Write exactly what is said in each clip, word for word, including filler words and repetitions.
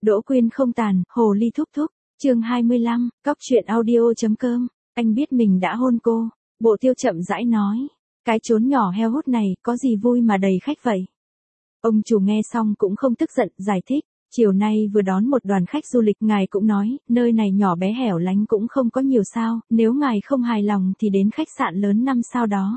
Đỗ Quyên không tàn, hồ ly thúc thúc, chương hai mươi lăm, cóc truyện audio.com, anh biết mình đã hôn cô, Bộ Tiêu chậm rãi nói, cái chốn nhỏ heo hút này, có gì vui mà đầy khách vậy. Ông chủ nghe xong cũng không tức giận, giải thích, chiều nay vừa đón một đoàn khách du lịch, ngài cũng nói, nơi này nhỏ bé hẻo lánh cũng không có nhiều sao, nếu ngài không hài lòng thì đến khách sạn lớn năm sao đó.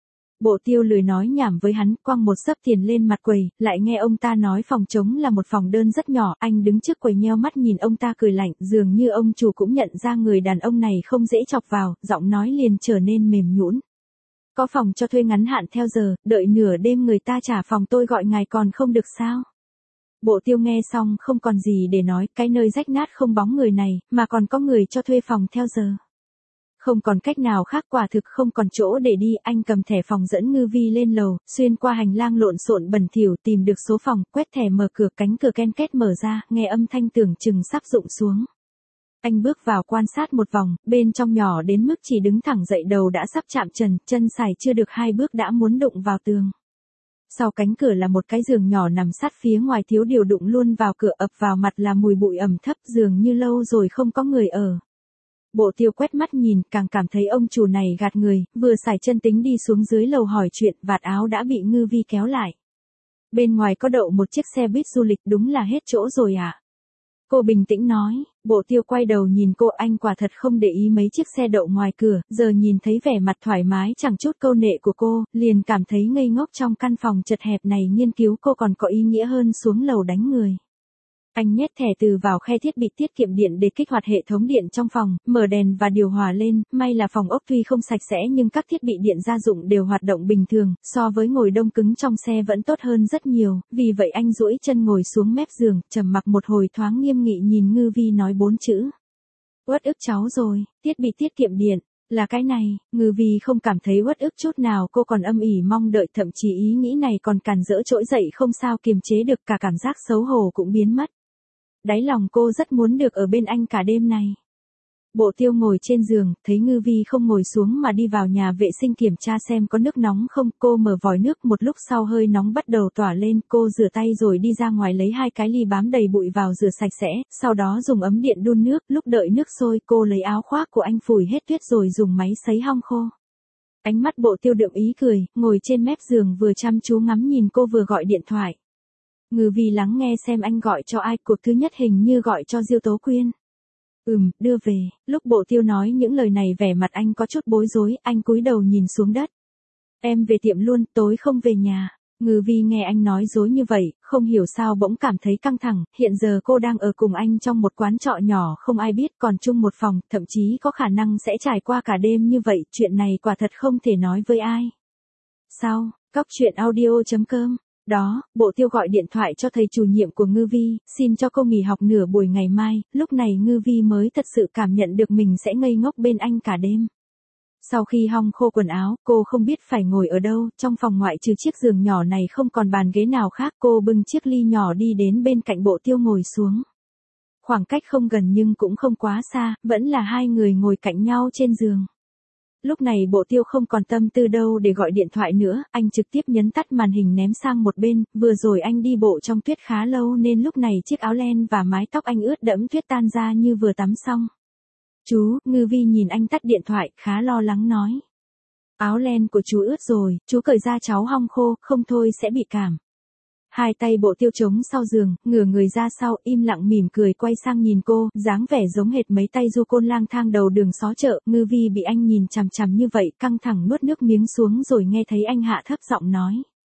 Bộ Tiêu lười nói nhảm với hắn, quăng một xấp tiền lên mặt quầy, lại nghe ông ta nói phòng trống là một phòng đơn rất nhỏ, anh đứng trước quầy nheo mắt nhìn ông ta cười lạnh, dường như ông chủ cũng nhận ra người đàn ông này không dễ chọc vào, giọng nói liền trở nên mềm nhũn. Có phòng cho thuê ngắn hạn theo giờ, đợi nửa đêm người ta trả phòng tôi gọi ngài còn không được sao? Bộ Tiêu nghe xong không còn gì để nói, cái nơi rách nát không bóng người này, mà còn có người cho thuê phòng theo giờ. Không còn cách nào khác, quả thực không còn chỗ để đi, anh cầm thẻ phòng dẫn Ngư Vi lên lầu, xuyên qua hành lang lộn xộn bẩn thỉu tìm được số phòng, quét thẻ mở cửa, cánh cửa ken két mở ra, nghe âm thanh tưởng chừng sắp rụng xuống. Anh bước vào quan sát một vòng, bên trong nhỏ đến mức chỉ đứng thẳng dậy đầu đã sắp chạm trần, chân sải chưa được hai bước đã muốn đụng vào tường. Sau cánh cửa là một cái giường nhỏ nằm sát phía ngoài, thiếu điều đụng luôn vào cửa, ập vào mặt là mùi bụi ẩm thấp, dường như lâu rồi không có người ở. Bộ Tiêu quét mắt nhìn, càng cảm thấy ông chủ này gạt người, vừa sải chân tính đi xuống dưới lầu hỏi chuyện, vạt áo đã bị Ngư Vi kéo lại. Bên ngoài có đậu một chiếc xe buýt du lịch, đúng là hết chỗ rồi à? Cô bình tĩnh nói. Bộ Tiêu quay đầu nhìn cô, anh quả thật không để ý mấy chiếc xe đậu ngoài cửa, giờ nhìn thấy vẻ mặt thoải mái chẳng chút câu nệ của cô, liền cảm thấy ngây ngốc trong căn phòng chật hẹp này, nghiên cứu cô còn có ý nghĩa hơn xuống lầu đánh người. Anh nhét thẻ từ vào khe thiết bị tiết kiệm điện để kích hoạt hệ thống điện trong phòng, mở đèn và điều hòa lên, may là phòng ốc tuy không sạch sẽ nhưng các thiết bị điện gia dụng đều hoạt động bình thường, so với ngồi đông cứng trong xe vẫn tốt hơn rất nhiều, vì vậy anh duỗi chân ngồi xuống mép giường, trầm mặc một hồi thoáng nghiêm nghị nhìn Ngư Vi nói bốn chữ. Uất ức cháu rồi, thiết bị tiết kiệm điện, là cái này, Ngư Vi không cảm thấy uất ức chút nào, cô còn âm ỉ mong đợi, thậm chí ý nghĩ này còn càn rỡ trỗi dậy không sao kiềm chế được, cả cảm giác xấu hổ cũng biến mất. Đáy lòng cô rất muốn được ở bên anh cả đêm này. Bộ Tiêu ngồi trên giường, thấy Ngư Vi không ngồi xuống mà đi vào nhà vệ sinh kiểm tra xem có nước nóng không, cô mở vòi nước, một lúc sau hơi nóng bắt đầu tỏa lên, cô rửa tay rồi đi ra ngoài lấy hai cái ly bám đầy bụi vào rửa sạch sẽ, sau đó dùng ấm điện đun nước, lúc đợi nước sôi cô lấy áo khoác của anh phủi hết tuyết rồi dùng máy sấy hong khô. Ánh mắt Bộ Tiêu đượm ý cười, ngồi trên mép giường vừa chăm chú ngắm nhìn cô vừa gọi điện thoại. Ngư Vi lắng nghe xem anh gọi cho ai, cuộc thứ nhất hình như gọi cho Diêu Tố Quyên. Ừm, đưa về, lúc Bộ Tiêu nói những lời này vẻ mặt anh có chút bối rối, anh cúi đầu nhìn xuống đất. Em về tiệm luôn, tối không về nhà. Ngư Vi nghe anh nói dối như vậy, không hiểu sao bỗng cảm thấy căng thẳng, hiện giờ cô đang ở cùng anh trong một quán trọ nhỏ không ai biết, còn chung một phòng, thậm chí có khả năng sẽ trải qua cả đêm như vậy, chuyện này quả thật không thể nói với ai. Sau, cóc truyện audio.com. Đó, Bộ Tiêu gọi điện thoại cho thầy chủ nhiệm của Ngư Vi, xin cho cô nghỉ học nửa buổi ngày mai, lúc này Ngư Vi mới thật sự cảm nhận được mình sẽ ngây ngốc bên anh cả đêm. Sau khi hong khô quần áo, cô không biết phải ngồi ở đâu, trong phòng ngoại trừ chiếc giường nhỏ này không còn bàn ghế nào khác, cô bưng chiếc ly nhỏ đi đến bên cạnh Bộ Tiêu ngồi xuống. Khoảng cách không gần nhưng cũng không quá xa, vẫn là hai người ngồi cạnh nhau trên giường. Lúc này Bộ Tiêu không còn tâm tư đâu để gọi điện thoại nữa, anh trực tiếp nhấn tắt màn hình ném sang một bên, vừa rồi anh đi bộ trong tuyết khá lâu nên lúc này chiếc áo len và mái tóc anh ướt đẫm tuyết tan ra như vừa tắm xong. Chú, Ngư Vi nhìn anh tắt điện thoại, khá lo lắng nói. Áo len của chú ướt rồi, chú cởi ra cháu hong khô, không thôi sẽ bị cảm. Hai tay Bộ Tiêu trống sau giường, ngửa người ra sau, im lặng mỉm cười quay sang nhìn cô, dáng vẻ giống hệt mấy tay du côn lang thang đầu đường xó chợ. Ngư Vi bị anh nhìn chằm chằm như vậy, căng thẳng nuốt nước miếng xuống rồi nghe thấy anh hạ thấp giọng nói.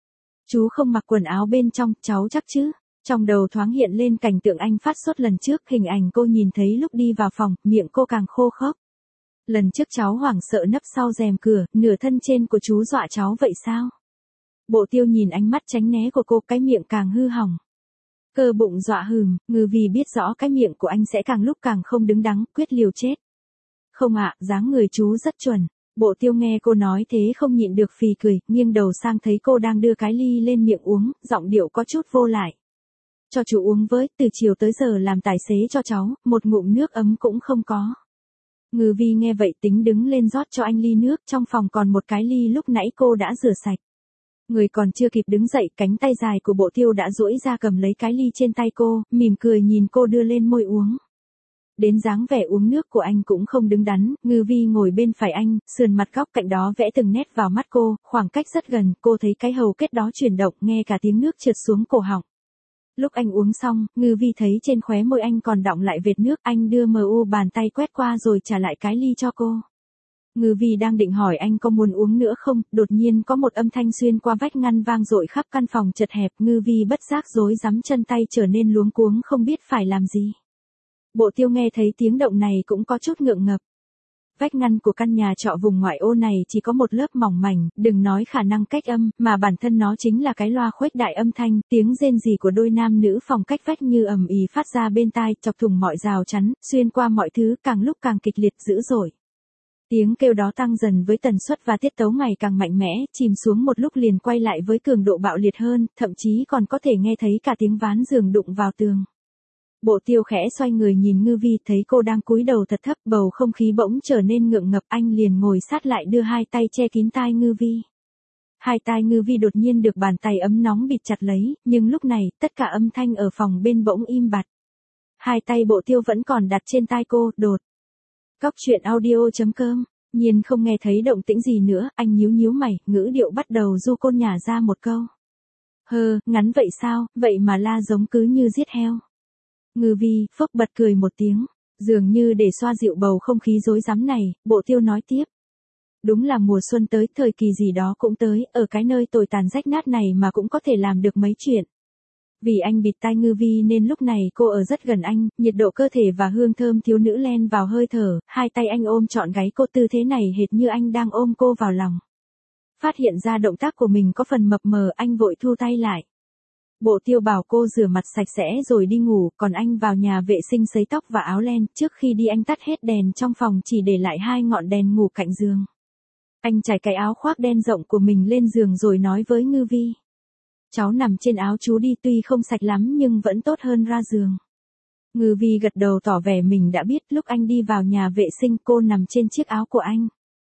Chú không mặc quần áo bên trong, cháu chắc chứ? Trong đầu thoáng hiện lên cảnh tượng anh phát sốt lần trước, hình ảnh cô nhìn thấy lúc đi vào phòng, miệng cô càng khô khốc. Lần trước cháu hoảng sợ nấp sau rèm cửa, nửa thân trên của chú dọa cháu vậy sao? Bộ Tiêu nhìn ánh mắt tránh né của cô, cái miệng càng hư hỏng. Cơ bụng dọa hừm, Ngư Vi biết rõ cái miệng của anh sẽ càng lúc càng không đứng đắn, quyết liều chết. Không ạ, dáng người chú rất chuẩn. Bộ Tiêu nghe cô nói thế không nhịn được phì cười, nghiêng đầu sang thấy cô đang đưa cái ly lên miệng uống, giọng điệu có chút vô lại. Cho chú uống với, từ chiều tới giờ làm tài xế cho cháu, một ngụm nước ấm cũng không có. Ngư Vi nghe vậy tính đứng lên rót cho anh ly nước, trong phòng còn một cái ly lúc nãy cô đã rửa sạch. Người còn chưa kịp đứng dậy, cánh tay dài của Bộ Tiêu đã duỗi ra cầm lấy cái ly trên tay cô, mỉm cười nhìn cô đưa lên môi uống. Đến dáng vẻ uống nước của anh cũng không đứng đắn, Ngư Vi ngồi bên phải anh, sườn mặt góc cạnh đó vẽ từng nét vào mắt cô, khoảng cách rất gần, cô thấy cái hầu kết đó chuyển động, nghe cả tiếng nước trượt xuống cổ họng. Lúc anh uống xong, Ngư Vi thấy trên khóe môi anh còn đọng lại vệt nước, anh đưa mờ u bàn tay quét qua rồi trả lại cái ly cho cô. Ngư Vi đang định hỏi anh có muốn uống nữa không, đột nhiên có một âm thanh xuyên qua vách ngăn vang dội khắp căn phòng chật hẹp, Ngư Vi bất giác rối rắm, chân tay trở nên luống cuống không biết phải làm gì. Bộ Tiêu nghe thấy tiếng động này cũng có chút ngượng ngập. Vách ngăn của căn nhà trọ vùng ngoại ô này chỉ có một lớp mỏng mảnh, đừng nói khả năng cách âm, mà bản thân nó chính là cái loa khuếch đại âm thanh, tiếng rên rỉ của đôi nam nữ phòng cách vách như ầm ĩ phát ra bên tai, chọc thủng mọi rào chắn, xuyên qua mọi thứ, càng lúc càng kịch liệt dữ dội. Tiếng kêu đó tăng dần với tần suất và tiết tấu ngày càng mạnh mẽ, chìm xuống một lúc liền quay lại với cường độ bạo liệt hơn, thậm chí còn có thể nghe thấy cả tiếng ván giường đụng vào tường. Bộ Tiêu khẽ xoay người nhìn Ngư Vi, thấy cô đang cúi đầu thật thấp, bầu không khí bỗng trở nên ngượng ngập, anh liền ngồi sát lại đưa hai tay che kín tai Ngư Vi. Hai tai Ngư Vi đột nhiên được bàn tay ấm nóng bịt chặt lấy, nhưng lúc này, tất cả âm thanh ở phòng bên bỗng im bặt. Hai tay Bộ Tiêu vẫn còn đặt trên tai cô, đột. Cóc truyện audio chấm com, Nhiên không nghe thấy động tĩnh gì nữa, anh nhíu nhíu mày, ngữ điệu bắt đầu du côn nhả ra một câu. Hơ, ngắn vậy sao, vậy mà la giống cứ như giết heo. Ngư Vi phốc bật cười một tiếng, dường như để xoa dịu bầu không khí rối rắm này, Bộ Tiêu nói tiếp. Đúng là mùa xuân tới, thời kỳ gì đó cũng tới, ở cái nơi tồi tàn rách nát này mà cũng có thể làm được mấy chuyện. Vì anh bịt tai Ngư Vi nên lúc này cô ở rất gần anh, nhiệt độ cơ thể và hương thơm thiếu nữ len vào hơi thở, hai tay anh ôm trọn gáy cô, tư thế này hệt như anh đang ôm cô vào lòng. Phát hiện ra động tác của mình có phần mập mờ, anh vội thu tay lại. Bộ Tiêu bảo cô rửa mặt sạch sẽ rồi đi ngủ, còn anh vào nhà vệ sinh sấy tóc và áo len, trước khi đi anh tắt hết đèn trong phòng, chỉ để lại hai ngọn đèn ngủ cạnh giường. Anh trải cái áo khoác đen rộng của mình lên giường rồi nói với Ngư Vi. Cháu nằm trên áo chú đi, tuy không sạch lắm nhưng vẫn tốt hơn ra giường. Ngư Vi gật đầu tỏ vẻ mình đã biết. Lúc anh đi vào nhà vệ sinh, cô nằm trên chiếc áo của anh.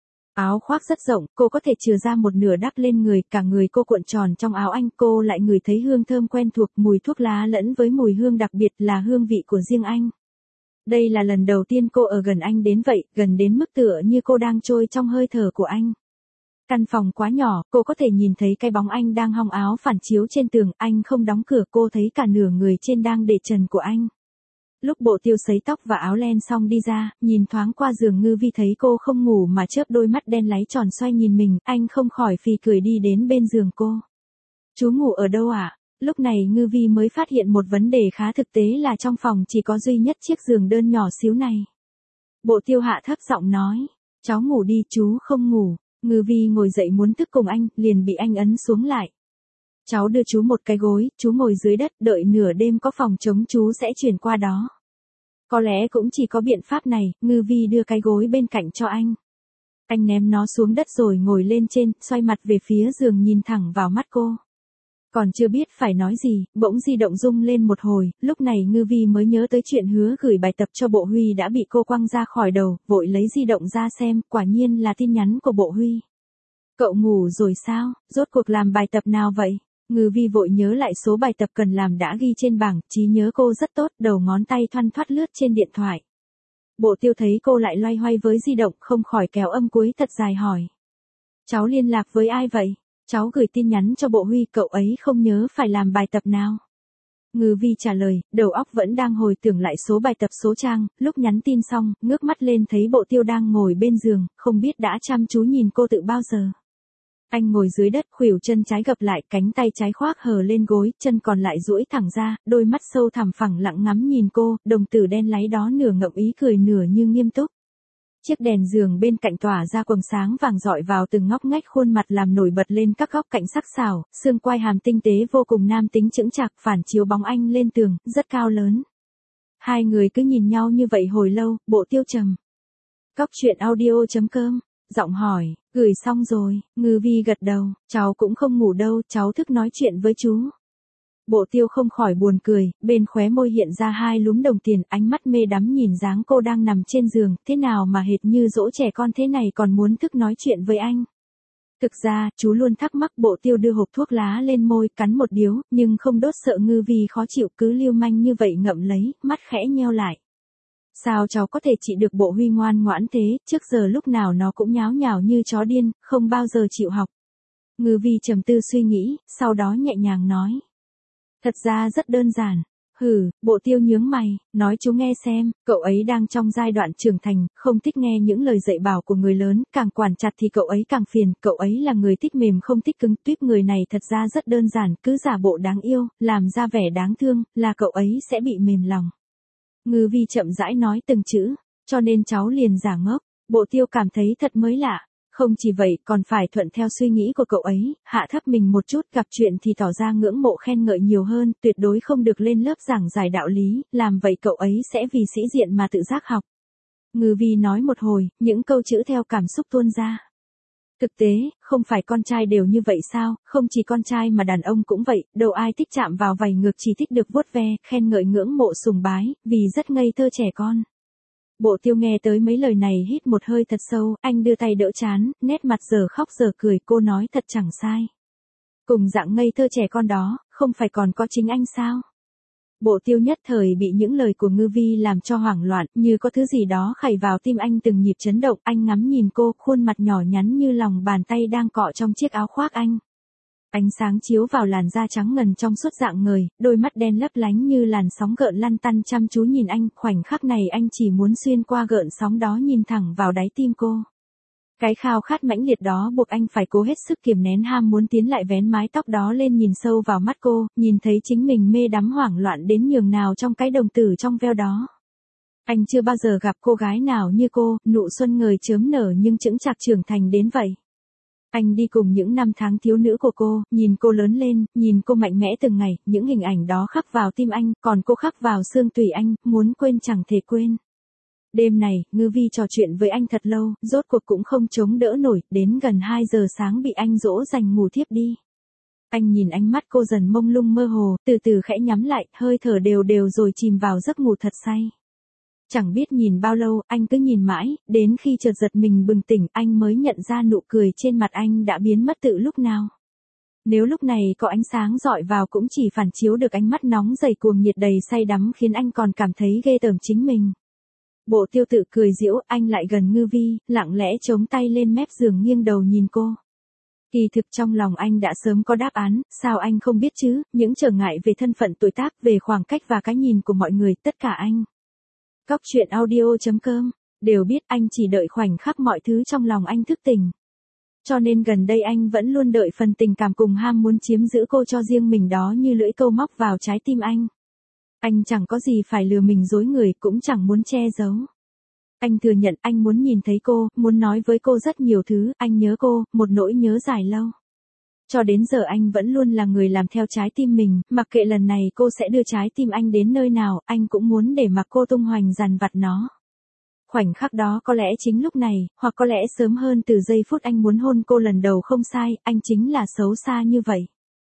Áo khoác rất rộng, cô có thể chừa ra một nửa đắp lên người, cả người cô cuộn tròn trong áo anh, cô lại ngửi thấy hương thơm quen thuộc, mùi thuốc lá lẫn với mùi hương đặc biệt là hương vị của riêng anh. Đây là lần đầu tiên cô ở gần anh đến vậy, gần đến mức tựa như cô đang trôi trong hơi thở của anh. Căn phòng quá nhỏ, cô có thể nhìn thấy cái bóng anh đang hong áo phản chiếu trên tường, anh không đóng cửa, cô thấy cả nửa người trên đang để trần của anh. Lúc Bộ Tiêu sấy tóc và áo len xong đi ra, nhìn thoáng qua giường Ngư Vi thấy cô không ngủ mà chớp đôi mắt đen láy tròn xoay nhìn mình, anh không khỏi phì cười đi đến bên giường cô. Chú ngủ ở đâu ạ? À? Lúc này Ngư Vi mới phát hiện một vấn đề khá thực tế là trong phòng chỉ có duy nhất chiếc giường đơn nhỏ xíu này. Bộ Tiêu hạ thấp giọng nói, cháu ngủ đi, chú không ngủ. Ngư Vi ngồi dậy muốn thức cùng anh, liền bị anh ấn xuống lại. Cháu đưa chú một cái gối, chú ngồi dưới đất, đợi nửa đêm có phòng trống chú sẽ chuyển qua đó. Có lẽ cũng chỉ có biện pháp này, Ngư Vi đưa cái gối bên cạnh cho anh. Anh ném nó xuống đất rồi ngồi lên trên, xoay mặt về phía giường nhìn thẳng vào mắt cô. Còn chưa biết phải nói gì, bỗng di động rung lên một hồi, lúc này Ngư Vi mới nhớ tới chuyện hứa gửi bài tập cho Bộ Huy đã bị cô quăng ra khỏi đầu, vội lấy di động ra xem, quả nhiên là tin nhắn của Bộ Huy. Cậu ngủ rồi sao, rốt cuộc làm bài tập nào vậy? Ngư Vi vội nhớ lại số bài tập cần làm đã ghi trên bảng, trí nhớ cô rất tốt, đầu ngón tay thoăn thoắt lướt trên điện thoại. Bộ Tiêu thấy cô lại loay hoay với di động, không khỏi kéo âm cuối thật dài hỏi. Cháu liên lạc với ai vậy? Cháu gửi tin nhắn cho Bộ Huy, cậu ấy không nhớ phải làm bài tập nào. Ngư Vi trả lời, đầu óc vẫn đang hồi tưởng lại số bài tập số trang, lúc nhắn tin xong, ngước mắt lên thấy Bộ Tiêu đang ngồi bên giường, không biết đã chăm chú nhìn cô từ bao giờ. Anh ngồi dưới đất, khuỷu chân trái gập lại, cánh tay trái khoác hờ lên gối, chân còn lại duỗi thẳng ra, đôi mắt sâu thẳm phẳng lặng ngắm nhìn cô, đồng tử đen láy đó nửa ngậm ý cười nửa như nghiêm túc. Chiếc đèn giường bên cạnh tỏa ra quầng sáng vàng rọi vào từng ngóc ngách khuôn mặt làm nổi bật lên các góc cạnh sắc sảo, xương quai hàm tinh tế vô cùng nam tính chững chạc phản chiếu bóng anh lên tường, rất cao lớn. Hai người cứ nhìn nhau như vậy hồi lâu, Bộ Tiêu trầm. Cóc truyện audio chấm com, giọng hỏi, gửi xong rồi, Ngư Vi gật đầu, cháu cũng không ngủ đâu, cháu thức nói chuyện với chú. Bộ Tiêu không khỏi buồn cười, bên khóe môi hiện ra hai lúm đồng tiền, ánh mắt mê đắm nhìn dáng cô đang nằm trên giường, thế nào mà hệt như dỗ trẻ con thế này còn muốn thức nói chuyện với anh. Thực ra, chú luôn thắc mắc Bộ Tiêu đưa hộp thuốc lá lên môi, cắn một điếu, nhưng không đốt sợ Ngư Vi khó chịu cứ lưu manh như vậy ngậm lấy, mắt khẽ nheo lại. Sao cháu có thể trị được Bộ Huy ngoan ngoãn thế, trước giờ lúc nào nó cũng nháo nhào như chó điên, không bao giờ chịu học. Ngư Vi trầm tư suy nghĩ, sau đó nhẹ nhàng nói. Thật ra rất đơn giản. Hừ, Bộ Tiêu nhướng mày, nói chú nghe xem, cậu ấy đang trong giai đoạn trưởng thành, không thích nghe những lời dạy bảo của người lớn, càng quản chặt thì cậu ấy càng phiền, cậu ấy là người thích mềm không thích cứng, tuyếp người này thật ra rất đơn giản, cứ giả bộ đáng yêu, làm ra vẻ đáng thương, là cậu ấy sẽ bị mềm lòng. Ngư Vi chậm rãi nói từng chữ, cho nên cháu liền giả ngốc. Bộ Tiêu cảm thấy thật mới lạ. Không chỉ vậy, còn phải thuận theo suy nghĩ của cậu ấy, hạ thấp mình một chút, gặp chuyện thì tỏ ra ngưỡng mộ khen ngợi nhiều hơn, tuyệt đối không được lên lớp giảng giải đạo lý, làm vậy cậu ấy sẽ vì sĩ diện mà tự giác học. Ngư Vi nói một hồi, những câu chữ theo cảm xúc tuôn ra. Thực tế, không phải con trai đều như vậy sao, không chỉ con trai mà đàn ông cũng vậy, đâu ai thích chạm vào vảy ngược, chỉ thích được vuốt ve, khen ngợi ngưỡng mộ sùng bái, vì rất ngây thơ trẻ con. Bộ Tiêu nghe tới mấy lời này hít một hơi thật sâu, anh đưa tay đỡ trán, nét mặt giờ khóc giờ cười, cô nói thật chẳng sai. Cùng dạng ngây thơ trẻ con đó, không phải còn có chính anh sao? Bộ Tiêu nhất thời bị những lời của Ngư Vi làm cho hoảng loạn, như có thứ gì đó khảy vào tim anh từng nhịp chấn động, anh ngắm nhìn cô, khuôn mặt nhỏ nhắn như lòng bàn tay đang cọ trong chiếc áo khoác anh. Ánh sáng chiếu vào làn da trắng ngần trong suốt dạng người, đôi mắt đen lấp lánh như làn sóng gợn lăn tăn chăm chú nhìn anh, khoảnh khắc này anh chỉ muốn xuyên qua gợn sóng đó nhìn thẳng vào đáy tim cô. Cái khao khát mãnh liệt đó buộc anh phải cố hết sức kiềm nén ham muốn tiến lại vén mái tóc đó lên nhìn sâu vào mắt cô, nhìn thấy chính mình mê đắm hoảng loạn đến nhường nào trong cái đồng tử trong veo đó. Anh chưa bao giờ gặp cô gái nào như cô, nụ xuân ngời chớm nở nhưng chững chạc trưởng thành đến vậy. Anh đi cùng những năm tháng thiếu nữ của cô, nhìn cô lớn lên, nhìn cô mạnh mẽ từng ngày, những hình ảnh đó khắc vào tim anh, còn cô khắc vào xương tủy anh, muốn quên chẳng thể quên. Đêm này, Ngư Vi trò chuyện với anh thật lâu, rốt cuộc cũng không chống đỡ nổi, đến gần hai giờ sáng bị anh dỗ dành ngủ thiếp đi. Anh nhìn ánh mắt cô dần mông lung mơ hồ, từ từ khẽ nhắm lại, hơi thở đều đều rồi chìm vào giấc ngủ thật say. Chẳng biết nhìn bao lâu, anh cứ nhìn mãi, đến khi chợt giật mình bừng tỉnh, anh mới nhận ra nụ cười trên mặt anh đã biến mất từ lúc nào. Nếu lúc này có ánh sáng dọi vào cũng chỉ phản chiếu được ánh mắt nóng dày cuồng nhiệt đầy say đắm khiến anh còn cảm thấy ghê tởm chính mình. Bộ Tiêu tự cười giễu, anh lại gần Ngư Vi, lặng lẽ chống tay lên mép giường nghiêng đầu nhìn cô. Kỳ thực trong lòng anh đã sớm có đáp án, sao anh không biết chứ, những trở ngại về thân phận tuổi tác, về khoảng cách và cái nhìn của mọi người, tất cả anh. Cóc truyện audio chấm com, đều biết anh chỉ đợi khoảnh khắc mọi thứ trong lòng anh thức tỉnh. Cho nên gần đây anh vẫn luôn đợi phần tình cảm cùng ham muốn chiếm giữ cô cho riêng mình đó như lưỡi câu móc vào trái tim anh. Anh chẳng có gì phải lừa mình dối người, cũng chẳng muốn che giấu. Anh thừa nhận anh muốn nhìn thấy cô, muốn nói với cô rất nhiều thứ, anh nhớ cô, một nỗi nhớ dài lâu. Cho đến giờ anh vẫn luôn là người làm theo trái tim mình, mặc kệ lần này cô sẽ đưa trái tim anh đến nơi nào, anh cũng muốn để mặc cô tung hoành dằn vặt nó. Khoảnh khắc đó có lẽ chính lúc này, hoặc có lẽ sớm hơn từ giây phút anh muốn hôn cô lần đầu không sai, anh chính là xấu xa như vậy.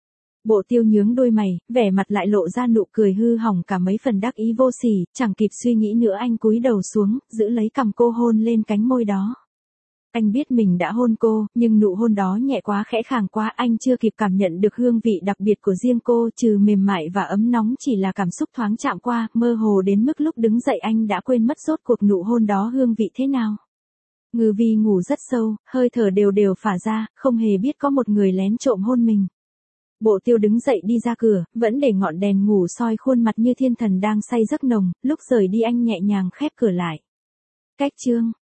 Bộ Tiêu nhướng đôi mày, vẻ mặt lại lộ ra nụ cười hư hỏng cả mấy phần đắc ý vô sỉ, chẳng kịp suy nghĩ nữa anh cúi đầu xuống, giữ lấy cằm cô hôn lên cánh môi đó. Anh biết mình đã hôn cô, nhưng nụ hôn đó nhẹ quá khẽ khàng quá, anh chưa kịp cảm nhận được hương vị đặc biệt của riêng cô, trừ mềm mại và ấm nóng chỉ là cảm xúc thoáng chạm qua, mơ hồ đến mức lúc đứng dậy anh đã quên mất rốt cuộc nụ hôn đó hương vị thế nào. Ngư Vi ngủ rất sâu, hơi thở đều đều phả ra, không hề biết có một người lén trộm hôn mình. Bộ Tiêu đứng dậy đi ra cửa, vẫn để ngọn đèn ngủ soi khuôn mặt như thiên thần đang say giấc nồng, lúc rời đi anh nhẹ nhàng khép cửa lại. Cách chương